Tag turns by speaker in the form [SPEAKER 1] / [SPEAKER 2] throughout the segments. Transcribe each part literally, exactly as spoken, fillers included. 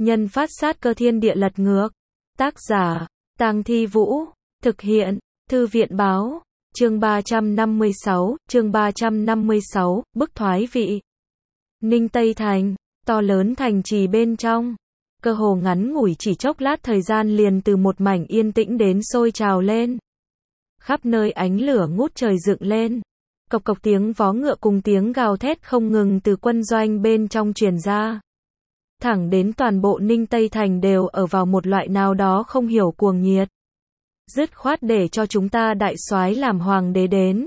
[SPEAKER 1] Nhân phát sát cơ thiên địa lật ngược. Tác giả, Tang Thi Vũ. Thực hiện, Thư viện báo. Chương ba trăm năm mươi sáu, chương ba trăm năm mươi sáu, bức thoái vị. Ninh Tây Thành, to lớn thành trì bên trong. Cơ hồ ngắn ngủi chỉ chốc lát thời gian liền từ một mảnh yên tĩnh đến sôi trào lên. Khắp nơi ánh lửa ngút trời dựng lên. Cộc cộc tiếng vó ngựa cùng tiếng gào thét không ngừng từ quân doanh bên trong truyền ra. Thẳng đến toàn bộ Ninh Tây Thành đều ở vào một loại nào đó không hiểu cuồng nhiệt. Dứt khoát để cho chúng ta đại soái làm hoàng đế đến.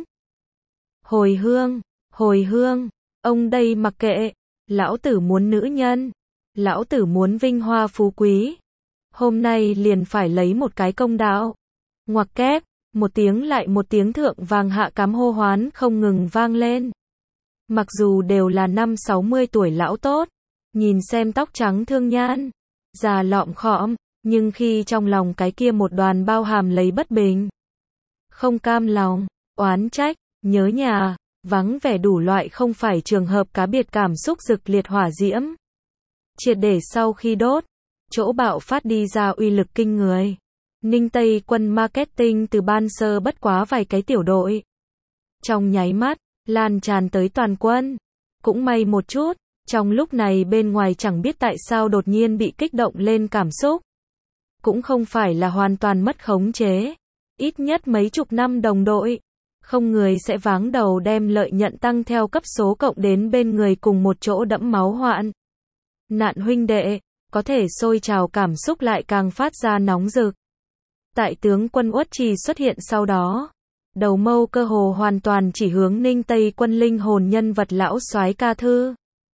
[SPEAKER 1] Hồi hương, hồi hương, ông đây mặc kệ, lão tử muốn nữ nhân, lão tử muốn vinh hoa phú quý. Hôm nay liền phải lấy một cái công đạo. Ngoặc kép, một tiếng lại một tiếng thượng vàng hạ cám hô hoán không ngừng vang lên. Mặc dù đều là năm sáu mươi tuổi lão tốt, nhìn xem tóc trắng thương nhan, già lọm khọm, nhưng khi trong lòng cái kia một đoàn bao hàm lấy bất bình, không cam lòng, oán trách, nhớ nhà, vắng vẻ đủ loại không phải trường hợp cá biệt cảm xúc rực liệt hỏa diễm. Triệt để sau khi đốt, chỗ bạo phát đi ra uy lực kinh người. Ninh Tây quân marketing từ ban sơ bất quá vài cái tiểu đội. Trong nháy mắt, lan tràn tới toàn quân. Cũng may một chút, trong lúc này bên ngoài chẳng biết tại sao đột nhiên bị kích động lên cảm xúc. Cũng không phải là hoàn toàn mất khống chế. Ít nhất mấy chục năm đồng đội. Không người sẽ váng đầu đem lợi nhận tăng theo cấp số cộng đến bên người cùng một chỗ đẫm máu hoạn. Nạn huynh đệ, có thể sôi trào cảm xúc lại càng phát ra nóng rực. Tại tướng quân Uất Trì xuất hiện sau đó, đầu mâu cơ hồ hoàn toàn chỉ hướng Ninh Tây quân linh hồn nhân vật lão soái ca thư.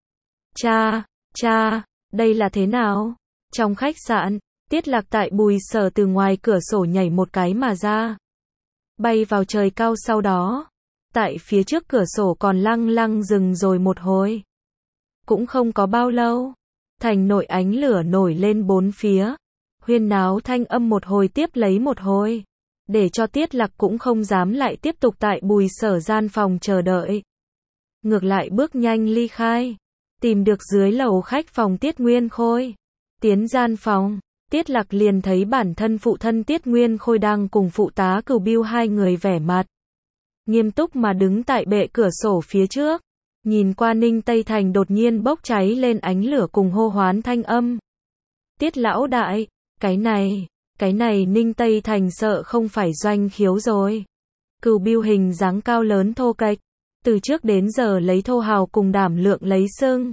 [SPEAKER 1] Cha, cha, đây là thế nào? Trong khách sạn, Tiết Lạc tại Bùi Sở từ ngoài cửa sổ nhảy một cái mà ra. Bay vào trời cao sau đó, tại phía trước cửa sổ còn lăng lăng dừng rồi một hồi. Cũng không có bao lâu, thành nội ánh lửa nổi lên bốn phía. Huyên náo thanh âm một hồi tiếp lấy một hồi, để cho Tiết Lạc cũng không dám lại tiếp tục tại Bùi Sở gian phòng chờ đợi. Ngược lại bước nhanh ly khai, tìm được dưới lầu khách phòng Tiết Nguyên Khôi. Tiến gian phòng, Tiết Lạc liền thấy bản thân phụ thân Tiết Nguyên Khôi đang cùng phụ tá Cửu Biêu hai người vẻ mặt nghiêm túc mà đứng tại bệ cửa sổ phía trước, nhìn qua Ninh Tây Thành đột nhiên bốc cháy lên ánh lửa cùng hô hoán thanh âm. Tiết lão đại, cái này, cái này Ninh Tây Thành sợ không phải doanh khiếu rồi. Cửu Biêu hình dáng cao lớn thô kệch, từ trước đến giờ lấy thô hào cùng đảm lượng lấy xưng.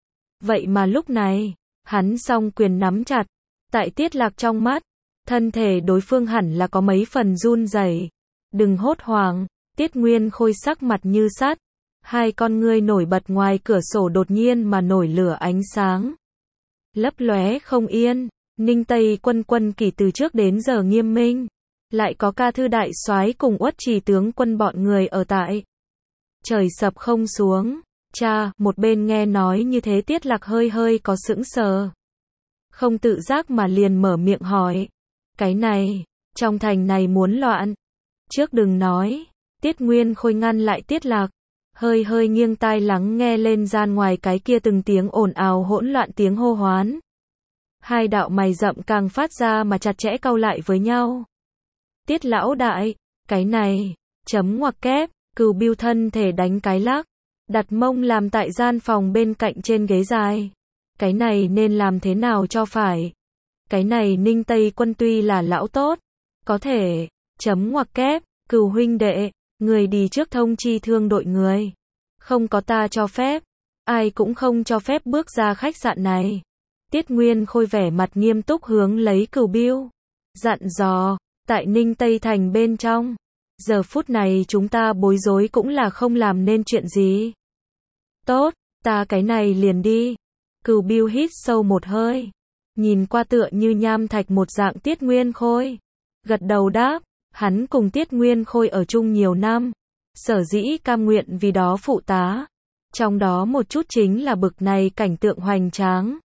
[SPEAKER 1] Vậy mà lúc này, hắn song quyền nắm chặt, tại Tiết Lạc trong mắt, thân thể đối phương hẳn là có mấy phần run rẩy. Đừng hốt hoảng, Tiết Nguyên Khôi sắc mặt như sắt, hai con ngươi nổi bật ngoài cửa sổ đột nhiên mà nổi lửa ánh sáng. Lấp lóe không yên. Ninh Tây quân quân kỷ từ trước đến giờ nghiêm minh, lại có ca thư đại soái cùng Uất Trì tướng quân bọn người ở tại. Trời sập không xuống, cha, một bên nghe nói như thế Tiết Lạc hơi hơi có sững sờ. Không tự giác mà liền mở miệng hỏi, cái này, trong thành này muốn loạn. Trước đừng nói, Tiết Nguyên Khôi ngăn lại Tiết Lạc, hơi hơi nghiêng tai lắng nghe lên gian ngoài cái kia từng tiếng ồn ào hỗn loạn tiếng hô hoán. Hai đạo mày rậm càng phát ra mà chặt chẽ cau lại với nhau. Tiết lão đại, cái này, chấm ngoặc kép, Cửu Biêu thân thể đánh cái lắc, đặt mông làm tại gian phòng bên cạnh trên ghế dài. Cái này nên làm thế nào cho phải? Cái này Ninh Tây quân tuy là lão tốt, có thể, chấm ngoặc kép, Cửu huynh đệ, người đi trước thông chi thương đội người. Không có ta cho phép, ai cũng không cho phép bước ra khách sạn này. Tiết Nguyên Khôi vẻ mặt nghiêm túc hướng lấy Cửu Biêu, dặn dò, tại Ninh Tây Thành bên trong, giờ phút này chúng ta bối rối cũng là không làm nên chuyện gì. Tốt, ta cái này liền đi. Cửu Biêu hít sâu một hơi, nhìn qua tựa như nham thạch một dạng Tiết Nguyên Khôi, gật đầu đáp, hắn cùng Tiết Nguyên Khôi ở chung nhiều năm, sở dĩ cam nguyện vì đó phụ tá, trong đó một chút chính là bực này cảnh tượng hoành tráng.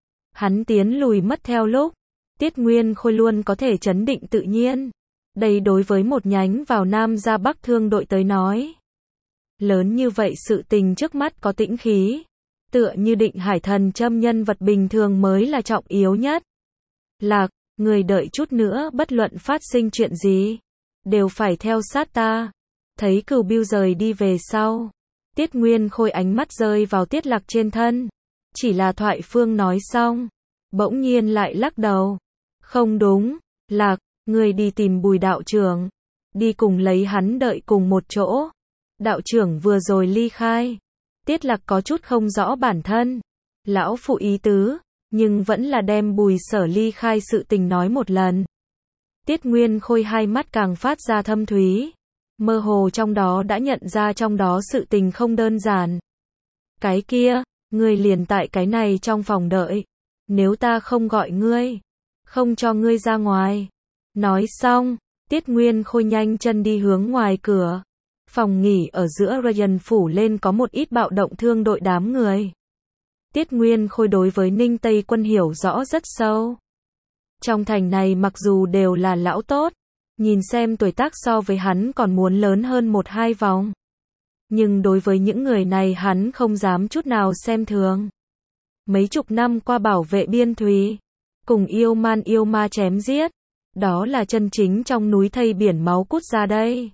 [SPEAKER 1] Hắn tiến lùi mất theo lúc, Tiết Nguyên Khôi luôn có thể trấn định tự nhiên. Đây đối với một nhánh vào Nam ra Bắc thương đội tới nói, lớn như vậy sự tình trước mắt có tĩnh khí, tựa như Định Hải Thần Châm nhân vật bình thường mới là trọng yếu nhất. Lạc, người đợi chút nữa bất luận phát sinh chuyện gì, đều phải theo sát ta. Thấy Cửu Bưu rời đi về sau, Tiết Nguyên Khôi ánh mắt rơi vào Tiết Lạc trên thân. Chỉ là Thoại Phương nói xong, bỗng nhiên lại lắc đầu. Không đúng, Lạc, người đi tìm Bùi đạo trưởng, đi cùng lấy hắn đợi cùng một chỗ. Đạo trưởng vừa rồi ly khai. Tiết Lạc có chút không rõ bản thân, lão phụ ý tứ, nhưng vẫn là đem Bùi Sở ly khai sự tình nói một lần. Tiết Nguyên Khôi hai mắt càng phát ra thâm thúy, mơ hồ trong đó đã nhận ra trong đó sự tình không đơn giản. Cái kia, ngươi liền tại cái này trong phòng đợi, nếu ta không gọi ngươi, không cho ngươi ra ngoài. Nói xong, Tiết Nguyên Khôi nhanh chân đi hướng ngoài cửa. Phòng nghỉ ở giữa Ryan phủ lên có một ít bạo động thương đội đám người. Tiết Nguyên Khôi đối với Ninh Tây Quân hiểu rõ rất sâu. Trong thành này mặc dù đều là lão tốt, nhìn xem tuổi tác so với hắn còn muốn lớn hơn một hai vòng. Nhưng đối với những người này hắn không dám chút nào xem thường. Mấy chục năm qua bảo vệ biên thùy, cùng yêu man yêu ma chém giết, đó là chân chính trong núi thây biển máu cút ra đây.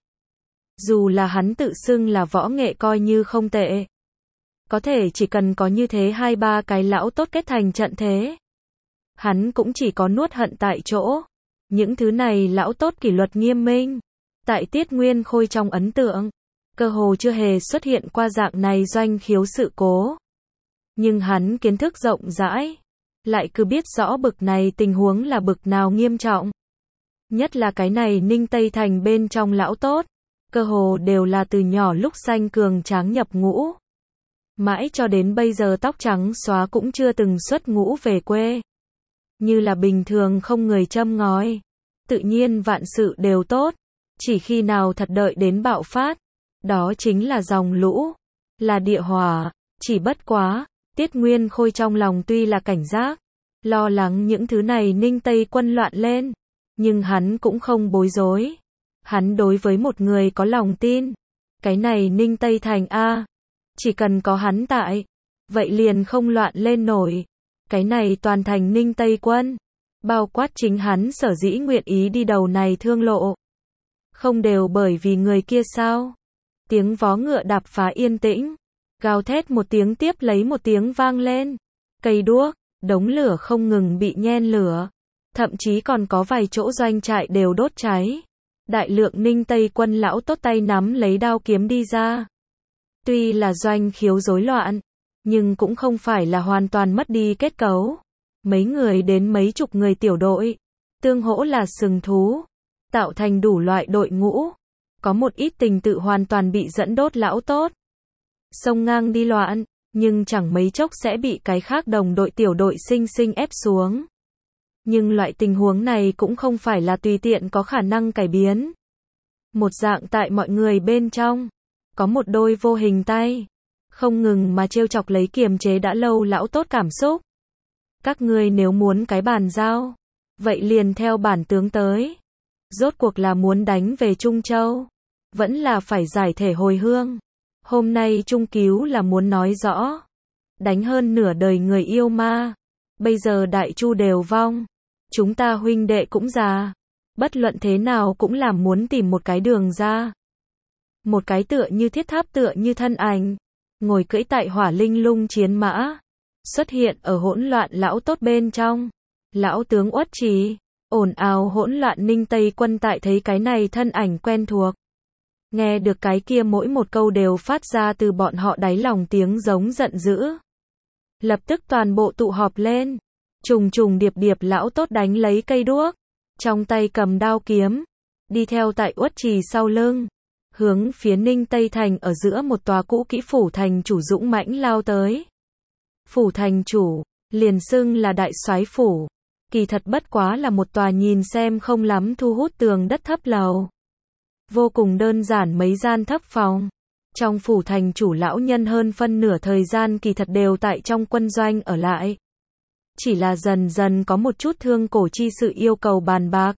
[SPEAKER 1] Dù là hắn tự xưng là võ nghệ coi như không tệ, có thể chỉ cần có như thế hai ba cái lão tốt kết thành trận thế, hắn cũng chỉ có nuốt hận tại chỗ. Những thứ này lão tốt kỷ luật nghiêm minh, tại Tiết Nguyên Khôi trong ấn tượng, cơ hồ chưa hề xuất hiện qua dạng này doanh khiếu sự cố. Nhưng hắn kiến thức rộng rãi, lại cứ biết rõ bực này tình huống là bực nào nghiêm trọng. Nhất là cái này Ninh Tây Thành bên trong lão tốt, cơ hồ đều là từ nhỏ lúc xanh cường tráng nhập ngũ. Mãi cho đến bây giờ tóc trắng xóa cũng chưa từng xuất ngũ về quê. Như là bình thường không người châm ngòi. Tự nhiên vạn sự đều tốt. Chỉ khi nào thật đợi đến bạo phát, đó chính là dòng lũ, là địa hỏa. Chỉ bất quá, Tiết Nguyên Khôi trong lòng tuy là cảnh giác, lo lắng những thứ này Ninh Tây Quân loạn lên, nhưng hắn cũng không bối rối. Hắn đối với một người có lòng tin, cái này Ninh Tây Thành a, chỉ cần có hắn tại, vậy liền không loạn lên nổi. Cái này toàn thành Ninh Tây Quân, bao quát chính hắn sở dĩ nguyện ý đi đầu này thương lộ, không đều bởi vì người kia sao? Tiếng vó ngựa đạp phá yên tĩnh, gào thét một tiếng tiếp lấy một tiếng vang lên, cây đuốc, đống lửa không ngừng bị nhen lửa, thậm chí còn có vài chỗ doanh trại đều đốt cháy. Đại lượng Ninh Tây Quân lão tốt tay nắm lấy đao kiếm đi ra. Tuy là doanh khiếu rối loạn, nhưng cũng không phải là hoàn toàn mất đi kết cấu. Mấy người đến mấy chục người tiểu đội, tương hỗ là sừng thú, tạo thành đủ loại đội ngũ. Có một ít tình tự hoàn toàn bị dẫn đốt lão tốt, xông ngang đi loạn, nhưng chẳng mấy chốc sẽ bị cái khác đồng đội tiểu đội sinh sinh ép xuống. Nhưng loại tình huống này cũng không phải là tùy tiện có khả năng cải biến. Một dạng tại mọi người bên trong, có một đôi vô hình tay, không ngừng mà trêu chọc lấy kiềm chế đã lâu lão tốt cảm xúc. Các ngươi nếu muốn cái bàn giao, vậy liền theo bản tướng tới. Rốt cuộc là muốn đánh về Trung Châu, vẫn là phải giải thể hồi hương. Hôm nay Trung Cứu là muốn nói rõ, đánh hơn nửa đời người yêu ma. Bây giờ Đại Chu đều vong, chúng ta huynh đệ cũng già, bất luận thế nào cũng làm muốn tìm một cái đường ra. Một cái tựa như thiết tháp tựa như thân ảnh, ngồi cưỡi tại hỏa linh lung chiến mã, xuất hiện ở hỗn loạn lão tốt bên trong. Lão tướng Uất Trì, ồn ào hỗn loạn Ninh Tây Quân tại thấy cái này thân ảnh quen thuộc, nghe được cái kia mỗi một câu đều phát ra từ bọn họ đáy lòng tiếng giống giận dữ. Lập tức toàn bộ tụ họp lên, trùng trùng điệp điệp lão tốt đánh lấy cây đuốc, trong tay cầm đao kiếm, đi theo tại Uất Trì sau lưng, hướng phía Ninh Tây Thành ở giữa một tòa cũ kỹ phủ thành chủ dũng mãnh lao tới. Phủ thành chủ, liền xưng là đại soái phủ, kỳ thật bất quá là một tòa nhìn xem không lắm thu hút tường đất thấp lầu. Vô cùng đơn giản mấy gian thấp phòng. Trong phủ thành chủ lão nhân hơn phân nửa thời gian kỳ thật đều tại trong quân doanh ở lại. Chỉ là dần dần có một chút thương cổ chi sự yêu cầu bàn bạc,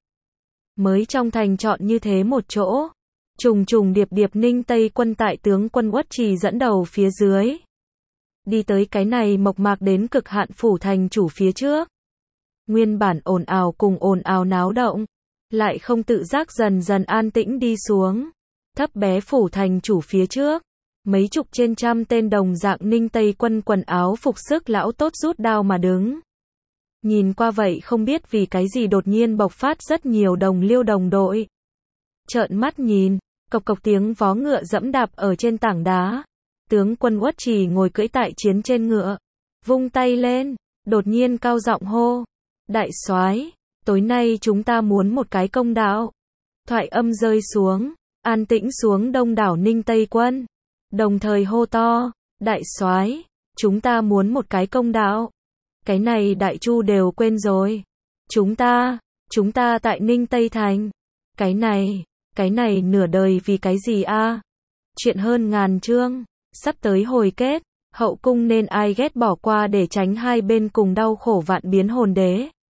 [SPEAKER 1] mới trong thành chọn như thế một chỗ. Trùng trùng điệp điệp Ninh Tây Quân tại tướng quân Uất Trì dẫn đầu phía dưới, đi tới cái này mộc mạc đến cực hạn phủ thành chủ phía trước. Nguyên bản ồn ào cùng ồn ào náo động, lại không tự giác dần dần an tĩnh đi xuống. Thấp bé phủ thành chủ phía trước, mấy chục trên trăm tên đồng dạng Ninh Tây quân quần áo phục sức lão tốt rút đao mà đứng. Nhìn qua vậy không biết vì cái gì đột nhiên bộc phát rất nhiều đồng liêu đồng đội. Trợn mắt nhìn, cộc cộc tiếng vó ngựa dẫm đạp ở trên tảng đá. Tướng quân Uất Trì ngồi cưỡi tại chiến trên ngựa, vung tay lên, đột nhiên cao giọng hô: "Đại soái, tối nay chúng ta muốn một cái công đạo." Thoại âm rơi xuống, an tĩnh xuống đông đảo Ninh Tây quân, đồng thời hô to: "Đại soái, chúng ta muốn một cái công đạo." Cái này Đại Chu đều quên rồi. Chúng ta, chúng ta tại Ninh Tây Thành. Cái này, cái này nửa đời vì cái gì a? Chuyện hơn ngàn chương, sắp tới hồi kết, hậu cung nên ai ghét bỏ qua để tránh hai bên cùng đau khổ vạn biến hồn đế.